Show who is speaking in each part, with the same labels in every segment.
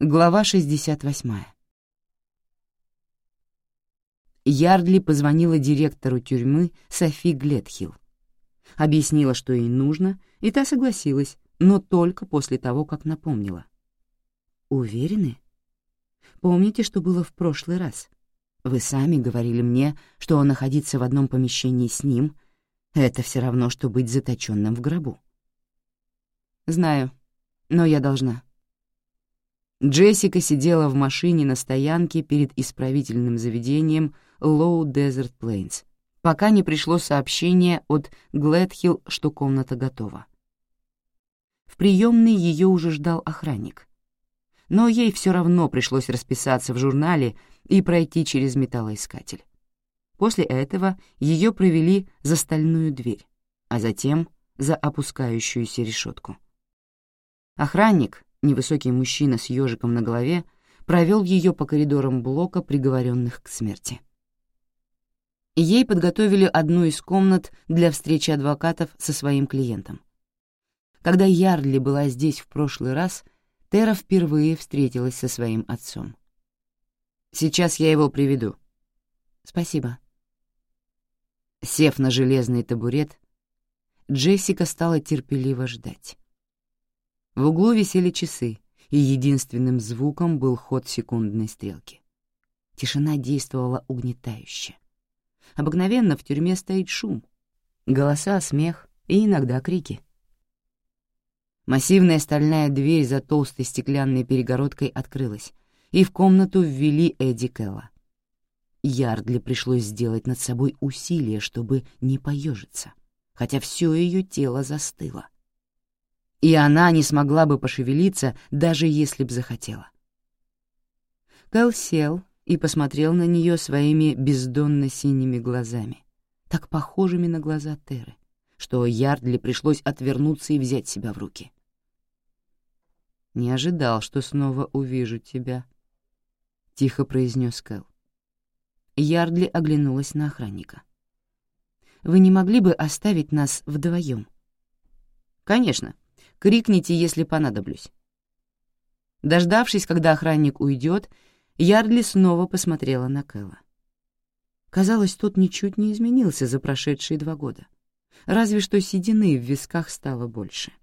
Speaker 1: Глава 68. Ярдли позвонила директору тюрьмы Софи Гледхилл. Объяснила, что ей нужно, и та согласилась, но только после того, как напомнила. «Уверены? Помните, что было в прошлый раз? Вы сами говорили мне, что находиться в одном помещении с ним — это все равно, что быть заточенным в гробу». «Знаю, но я должна». Джессика сидела в машине на стоянке перед исправительным заведением Low Desert Plains, пока не пришло сообщение от Гледхилл, что комната готова. В приемной ее уже ждал охранник. Но ей все равно пришлось расписаться в журнале и пройти через металлоискатель. После этого ее провели за стальную дверь, а затем за опускающуюся решетку. Охранник, невысокий мужчина с ежиком на голове, провел ее по коридорам блока приговоренных к смерти. Ей подготовили одну из комнат для встречи адвокатов со своим клиентом. Когда Ярдли была здесь в прошлый раз, Тера впервые встретилась со своим отцом. «Сейчас я его приведу». «Спасибо». Сев на железный табурет, Джессика стала терпеливо ждать. В углу висели часы, и единственным звуком был ход секундной стрелки. Тишина действовала угнетающе. Обыкновенно в тюрьме стоит шум, голоса, смех и иногда крики. Массивная стальная дверь за толстой стеклянной перегородкой открылась, и в комнату ввели Эдди Кэлла. Ярдли пришлось сделать над собой усилие, чтобы не поежиться, хотя все ее тело застыло. И она не смогла бы пошевелиться, даже если б захотела. Кэл сел и посмотрел на нее своими бездонно-синими глазами, так похожими на глаза Теры, что Ярдли пришлось отвернуться и взять себя в руки. «Не ожидал, что снова увижу тебя», — тихо произнес Кэл. Ярдли оглянулась на охранника. «Вы не могли бы оставить нас вдвоем?» «Конечно. Крикните, если понадоблюсь». Дождавшись, когда охранник уйдет, Ярдли снова посмотрела на Кэла. Казалось, тот ничуть не изменился за прошедшие 2 года. Разве что седины в висках стало больше.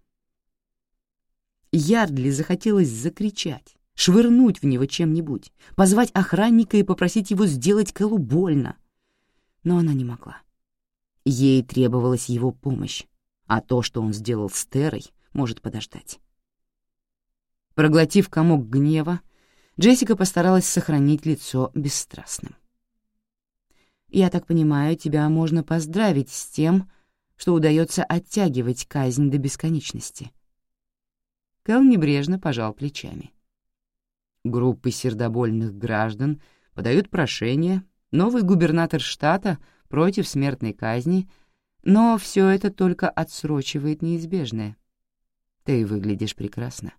Speaker 1: Ярдли захотелось закричать, швырнуть в него чем-нибудь, позвать охранника и попросить его сделать Кэлу больно. Но она не могла. Ей требовалась его помощь, а то, что он сделал с Терой, может подождать. Проглотив комок гнева, Джессика постаралась сохранить лицо бесстрастным. «Я так понимаю, тебя можно поздравить с тем, что удается оттягивать казнь до бесконечности». Кэл небрежно пожал плечами. Группы сердобольных граждан подают прошение, новый губернатор штата против смертной казни, но все это только отсрочивает неизбежное. Ты выглядишь прекрасно.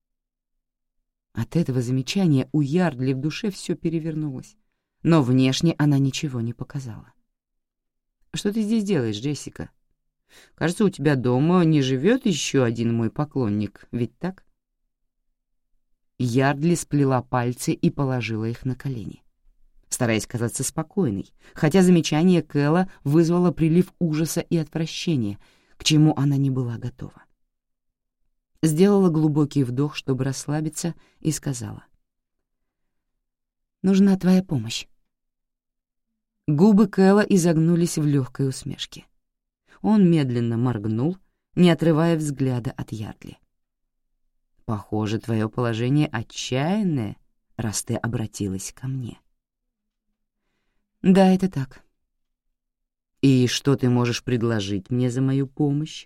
Speaker 1: От этого замечания у Ярдли в душе все перевернулось, но внешне она ничего не показала. «Что ты здесь делаешь, Джессика? Кажется, у тебя дома не живет еще один мой поклонник, ведь так?» Ярдли сплела пальцы и положила их на колени, стараясь казаться спокойной, хотя замечание Кэла вызвало прилив ужаса и отвращения, к чему она не была готова. Сделала глубокий вдох, чтобы расслабиться, и сказала: «Нужна твоя помощь». Губы Кэла изогнулись в легкой усмешке. Он медленно моргнул, не отрывая взгляда от Ярдли. «Похоже, твое положение отчаянное, раз ты обратилась ко мне». «Да, это так». «И что ты можешь предложить мне за мою помощь?»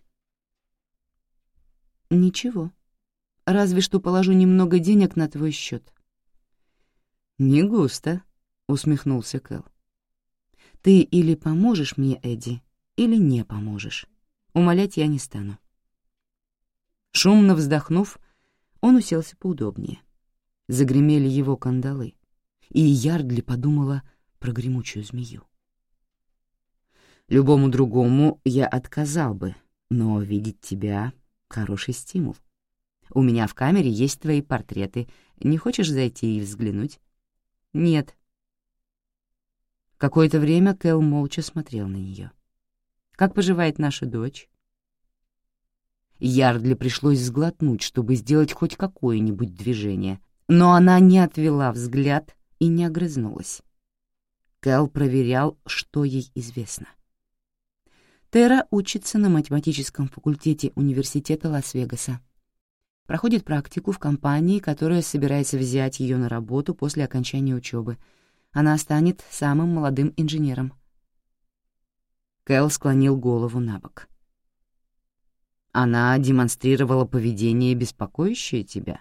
Speaker 1: «Ничего. Разве что положу немного денег на твой счет». «Не густо», — усмехнулся Кэл. «Ты или поможешь мне, Эдди, или не поможешь. Умолять я не стану». Шумно вздохнув, он уселся поудобнее. Загремели его кандалы, и Ярдли подумала про гремучую змею. «Любому другому я отказал бы, но видеть тебя — хороший стимул. У меня в камере есть твои портреты. Не хочешь зайти и взглянуть?» «Нет». Какое-то время Кэл молча смотрел на нее. «Как поживает наша дочь?» Ярдли пришлось сглотнуть, чтобы сделать хоть какое-нибудь движение, но она не отвела взгляд и не огрызнулась. Кэл проверял, что ей известно. Тера учится на математическом факультете университета Лас-Вегаса. Проходит практику в компании, которая собирается взять ее на работу после окончания учебы. Она станет самым молодым инженером. Кэл склонил голову на бок. Она демонстрировала поведение, беспокоящее тебя?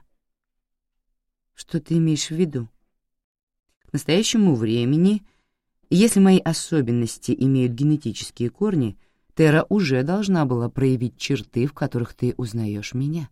Speaker 1: Что ты имеешь в виду? К настоящему времени, если мои особенности имеют генетические корни, Тера уже должна была проявить черты, в которых ты узнаешь меня.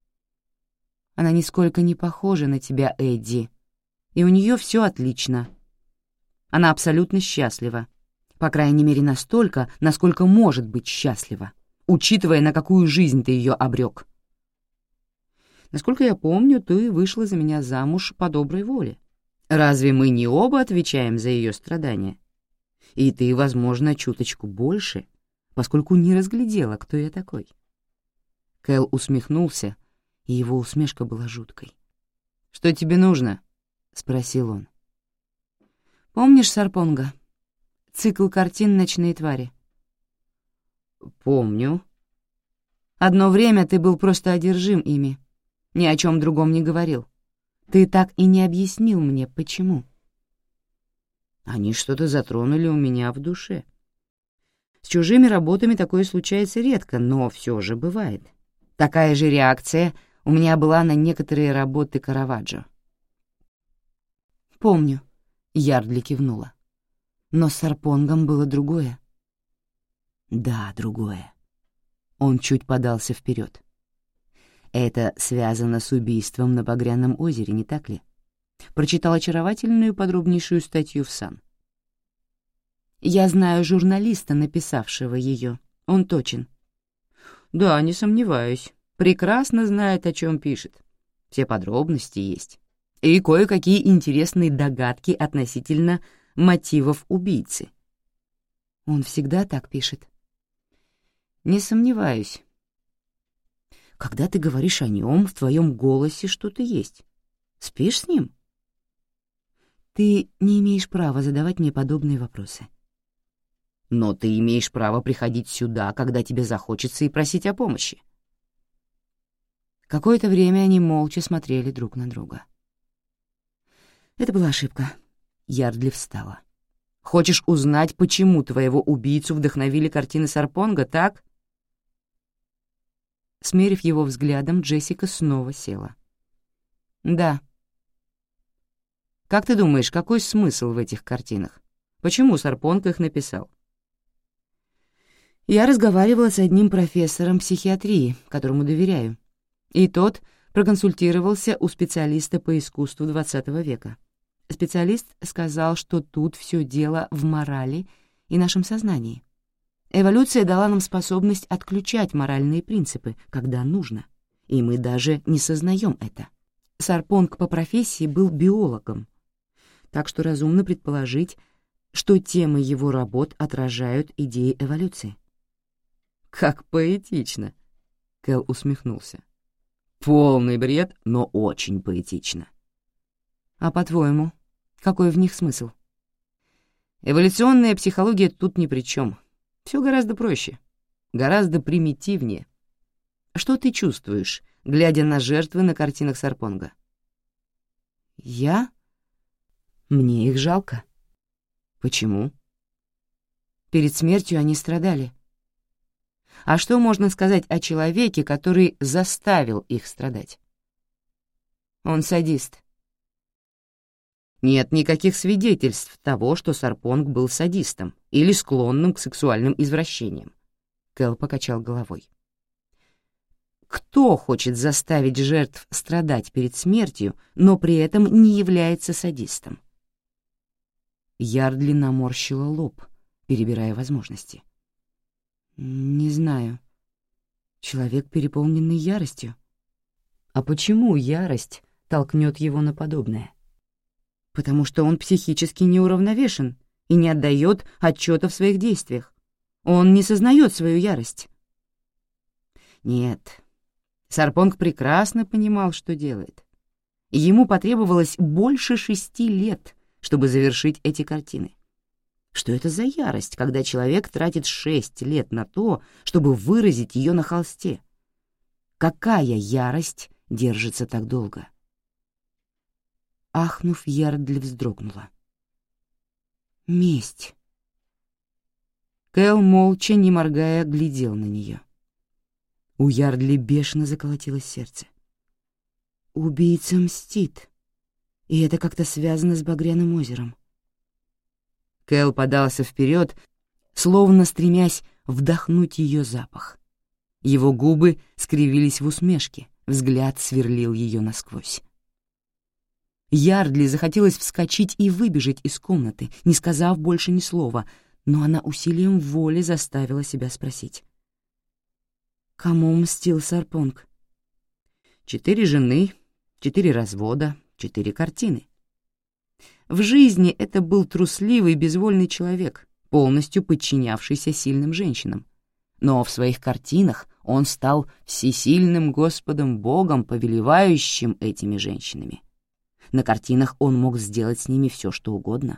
Speaker 1: Она нисколько не похожа на тебя, Эдди, и у нее все отлично. Она абсолютно счастлива, по крайней мере настолько, насколько может быть счастлива, учитывая, на какую жизнь ты ее обрек. Насколько я помню, ты вышла за меня замуж по доброй воле. Разве мы не оба отвечаем за ее страдания? И ты, возможно, чуточку больше, поскольку не разглядела, кто я такой. Кэл усмехнулся, и его усмешка была жуткой. «Что тебе нужно?» — спросил он. «Помнишь Сарпонга? Цикл картин «Ночные твари»?» «Помню». «Одно время ты был просто одержим ими, ни о чем другом не говорил. Ты так и не объяснил мне, почему». «Они что-то затронули у меня в душе. С чужими работами такое случается редко, но все же бывает. Такая же реакция у меня была на некоторые работы Караваджо». «Помню», — Ярдли кивнула. «Но с Сарпонгом было другое». «Да, другое». Он чуть подался вперед. «Это связано с убийством на Багряном озере, не так ли?» Прочитал очаровательную подробнейшую статью в «Сан». «Я знаю журналиста, написавшего ее. Он точен». «Да, не сомневаюсь. Прекрасно знает, о чем пишет. Все подробности есть. И кое-какие интересные догадки относительно мотивов убийцы». «Он всегда так пишет?» «Не сомневаюсь. Когда ты говоришь о нем, в твоем голосе что-то есть. Спишь с ним?» «Ты не имеешь права задавать мне подобные вопросы». «Но ты имеешь право приходить сюда, когда тебе захочется, и просить о помощи». Какое-то время они молча смотрели друг на друга. «Это была ошибка». Ярдли встала. «Хочешь узнать, почему твоего убийцу вдохновили картины Сарпонга, так?» Смерив его взглядом, Джессика снова села. «Да». «Как ты думаешь, какой смысл в этих картинах? Почему Сарпонг их написал?» «Я разговаривала с одним профессором психиатрии, которому доверяю, и тот проконсультировался у специалиста по искусству XX века. Специалист сказал, что тут все дело в морали и нашем сознании. Эволюция дала нам способность отключать моральные принципы, когда нужно, и мы даже не сознаем это. Сарпонг по профессии был биологом, так что разумно предположить, что темы его работ отражают идеи эволюции». «Как поэтично!» — Кэл усмехнулся. «Полный бред, но очень поэтично». «А по-твоему, какой в них смысл?» «Эволюционная психология тут ни при чем. Все гораздо проще, гораздо примитивнее. Что ты чувствуешь, глядя на жертвы на картинах Сарпонга?» «Я? Мне их жалко». «Почему?» «Перед смертью они страдали. А что можно сказать о человеке, который заставил их страдать?» «Он садист». «Нет никаких свидетельств того, что Сарпонг был садистом или склонным к сексуальным извращениям». Кэл покачал головой. «Кто хочет заставить жертв страдать перед смертью, но при этом не является садистом?» Ярдли наморщила лоб, перебирая возможности. «Не знаю. Человек, переполненный яростью». А почему ярость толкнет его на подобное? Потому что он психически неуравновешен и не отдает отчета в своих действиях. Он не сознает свою ярость. Нет, Сарпонг прекрасно понимал, что делает. Ему потребовалось больше 6 лет, чтобы завершить эти картины. Что это за ярость, когда человек тратит 6 лет на то, чтобы выразить ее на холсте? Какая ярость держится так долго? Ахнув, Ярдли вздрогнула. Месть. Кэл молча, не моргая, глядел на нее. У Ярдли бешено заколотилось сердце. Убийца мстит, и это как-то связано с Багряным озером. Кэл подался вперед, словно стремясь вдохнуть ее запах. Его губы скривились в усмешке, взгляд сверлил ее насквозь. Ярдли захотелось вскочить и выбежать из комнаты, не сказав больше ни слова, но она усилием воли заставила себя спросить. Кому мстил Сарпонг? 4 жены, 4 развода, 4 картины. В жизни это был трусливый, безвольный человек, полностью подчинявшийся сильным женщинам. Но в своих картинах он стал всесильным Господом Богом, повелевающим этими женщинами. На картинах он мог сделать с ними все, что угодно.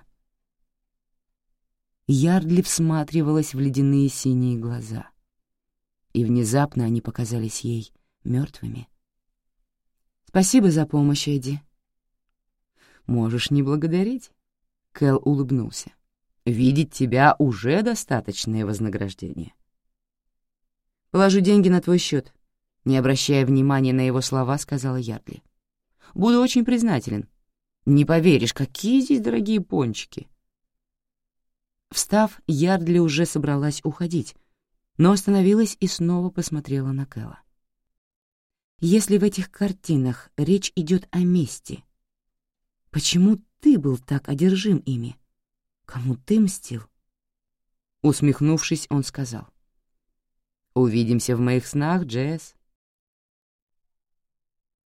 Speaker 1: Ярдли всматривалась в ледяные синие глаза, и внезапно они показались ей мертвыми. «Спасибо за помощь, Эдди». «Можешь не благодарить», — Кэл улыбнулся. «Видеть тебя уже достаточное вознаграждение». «Положу деньги на твой счет», — не обращая внимания на его слова, сказала Ярдли. «Буду очень признателен. Не поверишь, какие здесь дорогие пончики». Встав, Ярдли уже собралась уходить, но остановилась и снова посмотрела на Кэла. «Если в этих картинах речь идет о мести, почему ты был так одержим ими? Кому ты мстил?» Усмехнувшись, он сказал. «Увидимся в моих снах, Джесс».